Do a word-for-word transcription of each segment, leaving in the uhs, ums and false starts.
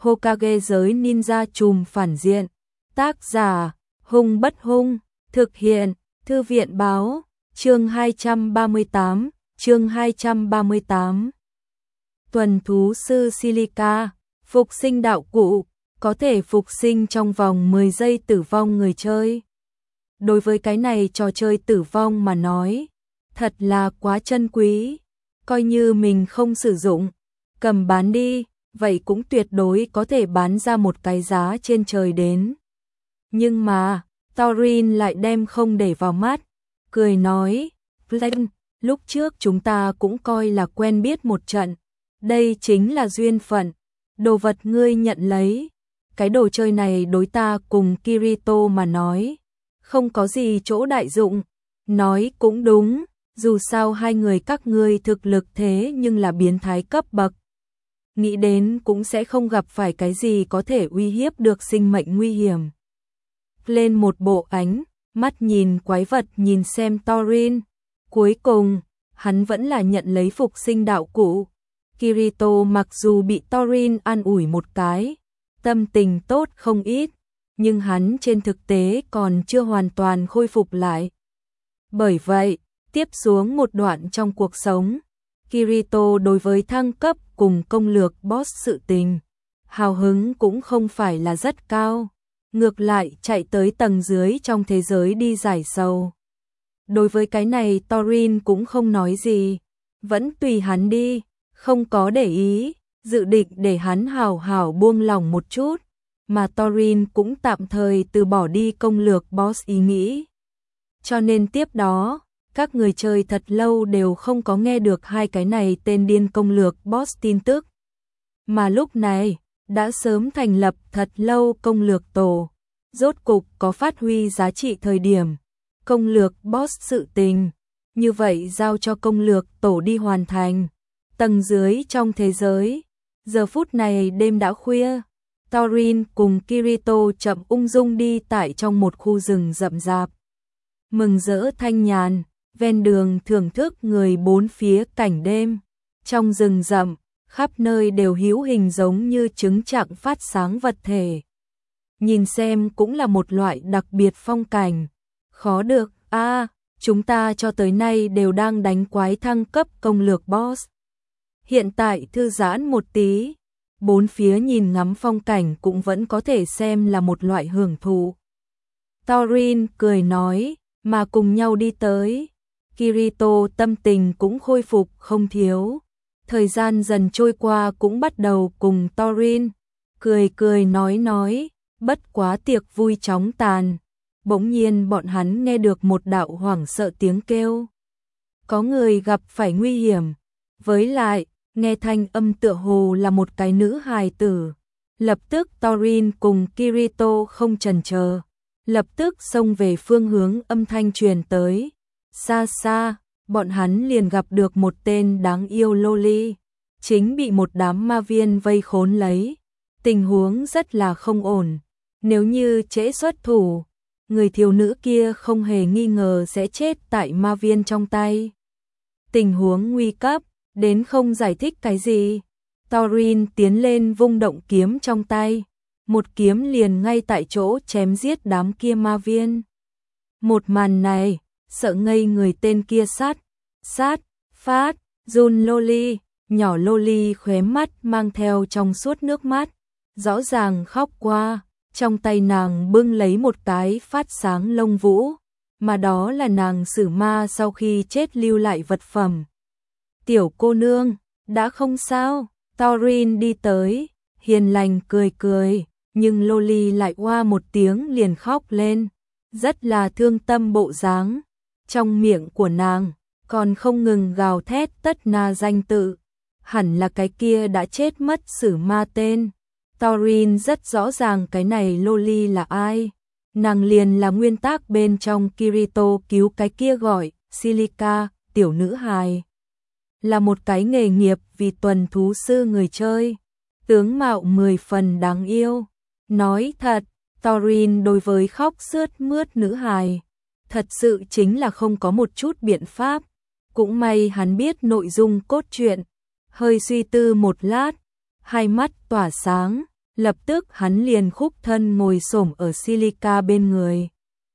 Hokage giới ninja trùm phản diện. Tác giả, Hung Bất Hung, thực hiện, Thư viện báo, chương hai trăm ba mươi tám, chương hai trăm ba mươi tám. Tuần thú sư Silica, phục sinh đạo cụ, có thể phục sinh trong vòng mười giây tử vong người chơi. Đối với cái này trò chơi tử vong mà nói, thật là quá chân quý, coi như mình không sử dụng, cầm bán đi, vậy cũng tuyệt đối có thể bán ra một cái giá trên trời đến. Nhưng mà, Thorin lại đem không để vào mắt, cười nói, Flynn, lúc trước chúng ta cũng coi là quen biết một trận, đây chính là duyên phận, đồ vật ngươi nhận lấy, cái đồ chơi này đối ta cùng Kirito mà nói, không có gì chỗ đại dụng, nói cũng đúng, dù sao hai người các ngươi thực lực thế nhưng là biến thái cấp bậc. Nghĩ đến cũng sẽ không gặp phải cái gì có thể uy hiếp được sinh mệnh nguy hiểm. Lên một bộ ánh, mắt nhìn quái vật nhìn xem Thorin, cuối cùng, hắn vẫn là nhận lấy phục sinh đạo cụ. Kirito mặc dù bị Thorin an ủi một cái, tâm tình tốt không ít, nhưng hắn trên thực tế còn chưa hoàn toàn khôi phục lại. Bởi vậy, tiếp xuống một đoạn trong cuộc sống, Kirito đối với thăng cấp cùng công lược boss sự tình, hào hứng cũng không phải là rất cao, ngược lại chạy tới tầng dưới trong thế giới đi giải sầu. Đối với cái này Thorin cũng không nói gì, vẫn tùy hắn đi, không có để ý, dự định để hắn hào hào buông lòng một chút, mà Thorin cũng tạm thời từ bỏ đi công lược boss ý nghĩ. Cho nên tiếp đó, các người chơi thật lâu đều không có nghe được hai cái này tên điên công lược boss tin tức. Mà lúc này, đã sớm thành lập thật lâu công lược tổ, rốt cục có phát huy giá trị thời điểm. Công lược boss sự tình, như vậy giao cho công lược tổ đi hoàn thành. Tầng dưới trong thế giới, giờ phút này đêm đã khuya, Thorin cùng Kirito chậm ung dung đi tại trong một khu rừng rậm rạp. Mừng rỡ thanh nhàn, ven đường thưởng thức người bốn phía cảnh đêm. Trong rừng rậm, khắp nơi đều hữu hình giống như trứng trạng phát sáng vật thể. Nhìn xem cũng là một loại đặc biệt phong cảnh. Khó được, a à, chúng ta cho tới nay đều đang đánh quái thăng cấp công lược boss. Hiện tại thư giãn một tí, bốn phía nhìn ngắm phong cảnh cũng vẫn có thể xem là một loại hưởng thụ. Thorin cười nói, mà cùng nhau đi tới. Kirito tâm tình cũng khôi phục không thiếu. Thời gian dần trôi qua cũng bắt đầu cùng Thorin, cười cười nói nói, bất quá tiệc vui chóng tàn. Bỗng nhiên bọn hắn nghe được một đạo hoảng sợ tiếng kêu. Có người gặp phải nguy hiểm. Với lại, nghe thanh âm tựa hồ là một cái nữ hài tử. Lập tức Thorin cùng Kirito không chần chờ, lập tức xông về phương hướng âm thanh truyền tới. Xa xa, bọn hắn liền gặp được một tên đáng yêu loli, chính bị một đám ma viên vây khốn lấy. Tình huống rất là không ổn, nếu như trễ xuất thủ, người thiếu nữ kia không hề nghi ngờ sẽ chết tại ma viên trong tay. Tình huống nguy cấp, đến không giải thích cái gì. Thorin tiến lên vung động kiếm trong tay, một kiếm liền ngay tại chỗ chém giết đám kia ma viên. Một màn này, sợ ngây người tên kia sát, sát, phát, run loli, nhỏ loli khóe mắt mang theo trong suốt nước mắt, rõ ràng khóc qua, trong tay nàng bưng lấy một cái phát sáng lông vũ, mà đó là nàng xử ma sau khi chết lưu lại vật phẩm. Tiểu cô nương, đã không sao, Thorin đi tới, hiền lành cười cười, nhưng loli lại oa một tiếng liền khóc lên, rất là thương tâm bộ dáng. Trong miệng của nàng, còn không ngừng gào thét tất na danh tự, hẳn là cái kia đã chết mất sử ma tên. Thorin rất rõ ràng cái này loli là ai, nàng liền là nguyên tác bên trong Kirito cứu cái kia gọi, Silica, tiểu nữ hài. Là một cái nghề nghiệp vì tuần thú sư người chơi, tướng mạo mười phần đáng yêu. Nói thật, Thorin đối với khóc sướt mướt nữ hài, thật sự chính là không có một chút biện pháp. Cũng may hắn biết nội dung cốt truyện, hơi suy tư một lát, hai mắt tỏa sáng, Lập tức hắn liền khúc thân ngồi xổm ở Silica bên người.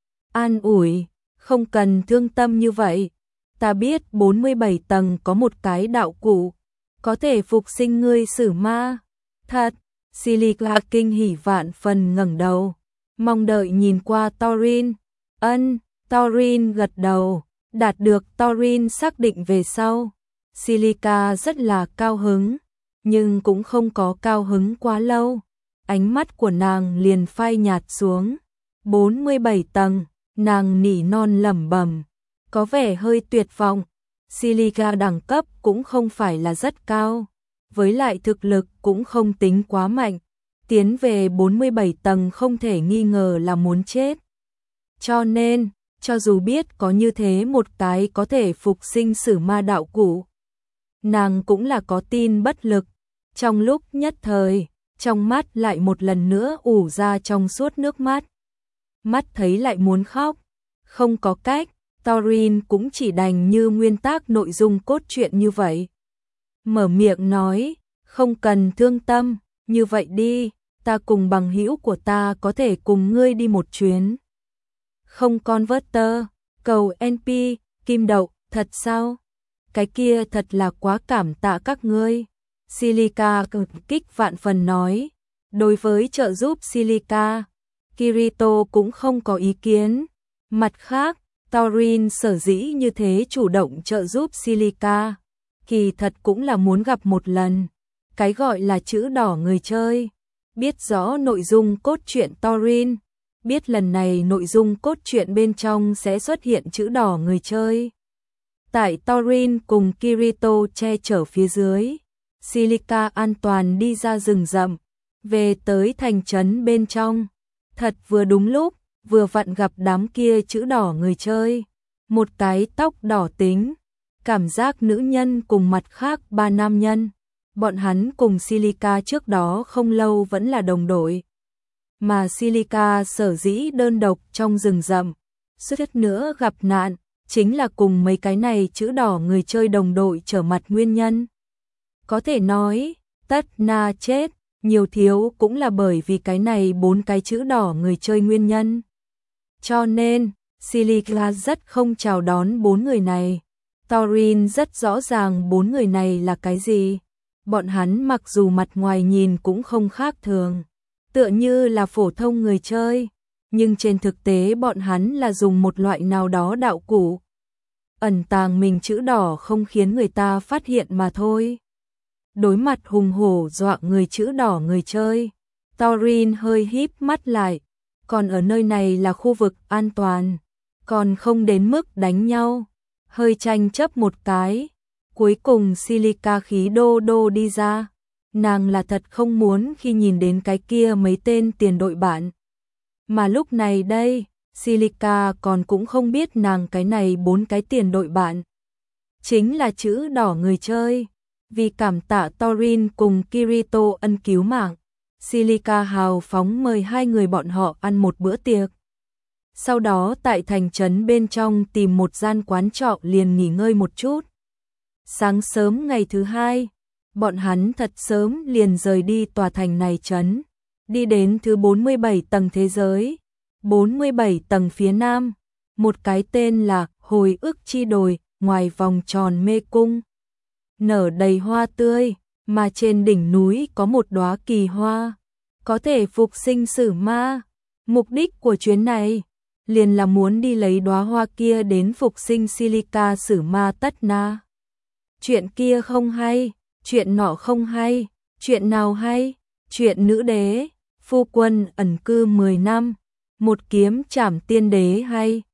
An ủi, không cần thương tâm như vậy. Ta biết bốn mươi bảy tầng có một cái đạo cụ, có thể phục sinh ngươi sử ma. Thật, Silica kinh hỉ vạn phần ngẩng đầu, mong đợi nhìn qua Thorin. Ân, Thorin gật đầu, đạt được Thorin xác định về sau. Silica rất là cao hứng, nhưng cũng không có cao hứng quá lâu. Ánh mắt của nàng liền phai nhạt xuống. bốn mươi bảy tầng, nàng nỉ non lẩm bẩm, có vẻ hơi tuyệt vọng. Silica đẳng cấp cũng không phải là rất cao, với lại thực lực cũng không tính quá mạnh. Tiến về bốn mươi bảy tầng không thể nghi ngờ là muốn chết. Cho nên, cho dù biết có như thế một cái có thể phục sinh sử ma đạo cụ, nàng cũng là có tin bất lực. Trong lúc nhất thời, trong mắt lại một lần nữa ủ ra trong suốt nước mắt. Mắt thấy lại muốn khóc, không có cách, Thorin cũng chỉ đành như nguyên tắc nội dung cốt truyện như vậy. Mở miệng nói, không cần thương tâm, như vậy đi, ta cùng bằng hữu của ta có thể cùng ngươi đi một chuyến. Không converter, cầu en pê, kim đậu, thật sao? Cái kia thật là quá cảm tạ các ngươi. Silica cực kích vạn phần nói. Đối với trợ giúp Silica, Kirito cũng không có ý kiến. Mặt khác, Thorin sở dĩ như thế chủ động trợ giúp Silica, kỳ thật cũng là muốn gặp một lần. Cái gọi là chữ đỏ người chơi, biết rõ nội dung cốt truyện Thorin, biết lần này nội dung cốt truyện bên trong sẽ xuất hiện chữ đỏ người chơi. Tại Thorin cùng Kirito che chở phía dưới, Silica an toàn đi ra rừng rậm, về tới thành trấn bên trong. Thật vừa đúng lúc, vừa vặn gặp đám kia chữ đỏ người chơi. Một cái tóc đỏ tính, cảm giác nữ nhân cùng mặt khác ba nam nhân. Bọn hắn cùng Silica trước đó không lâu vẫn là đồng đội. Mà Silica sở dĩ đơn độc trong rừng rậm, suýt nữa gặp nạn, chính là cùng mấy cái này chữ đỏ người chơi đồng đội trở mặt nguyên nhân. Có thể nói, tất na chết, nhiều thiếu cũng là bởi vì cái này bốn cái chữ đỏ người chơi nguyên nhân. Cho nên, Silica rất không chào đón bốn người này. Thorin rất rõ ràng bốn người này là cái gì. Bọn hắn mặc dù mặt ngoài nhìn cũng không khác thường, tựa như là phổ thông người chơi, nhưng trên thực tế bọn hắn là dùng một loại nào đó đạo cụ ẩn tàng mình chữ đỏ không khiến người ta phát hiện mà thôi. Đối mặt hùng hổ dọa người chữ đỏ người chơi, Thorin hơi híp mắt lại, còn ở nơi này là khu vực an toàn, còn không đến mức đánh nhau, hơi tranh chấp một cái. Cuối cùng Silica khí đô đô đi ra, nàng là thật không muốn khi nhìn đến cái kia mấy tên tiền đội bạn. Mà lúc này đây, Silica còn cũng không biết nàng cái này bốn cái tiền đội bạn chính là chữ đỏ người chơi. Vì cảm tạ Thorin cùng Kirito ân cứu mạng, Silica hào phóng mời hai người bọn họ ăn một bữa tiệc. Sau đó tại thành trấn bên trong tìm một gian quán trọ liền nghỉ ngơi một chút. Sáng sớm ngày thứ hai, bọn hắn thật sớm liền rời đi tòa thành này trấn, đi đến thứ bốn mươi bảy tầng thế giới. bốn mươi bảy tầng phía nam, một cái tên là Hồi ức chi đồi, ngoài vòng tròn mê cung, nở đầy hoa tươi, mà trên đỉnh núi có một đóa kỳ hoa, có thể phục sinh sử ma. Mục đích của chuyến này liền là muốn đi lấy đóa hoa kia đến phục sinh Silica sử ma tất na. Chuyện kia không hay, chuyện nọ không hay, chuyện nào hay? Chuyện nữ đế, phu quân ẩn cư mười năm, một kiếm trảm tiên đế hay.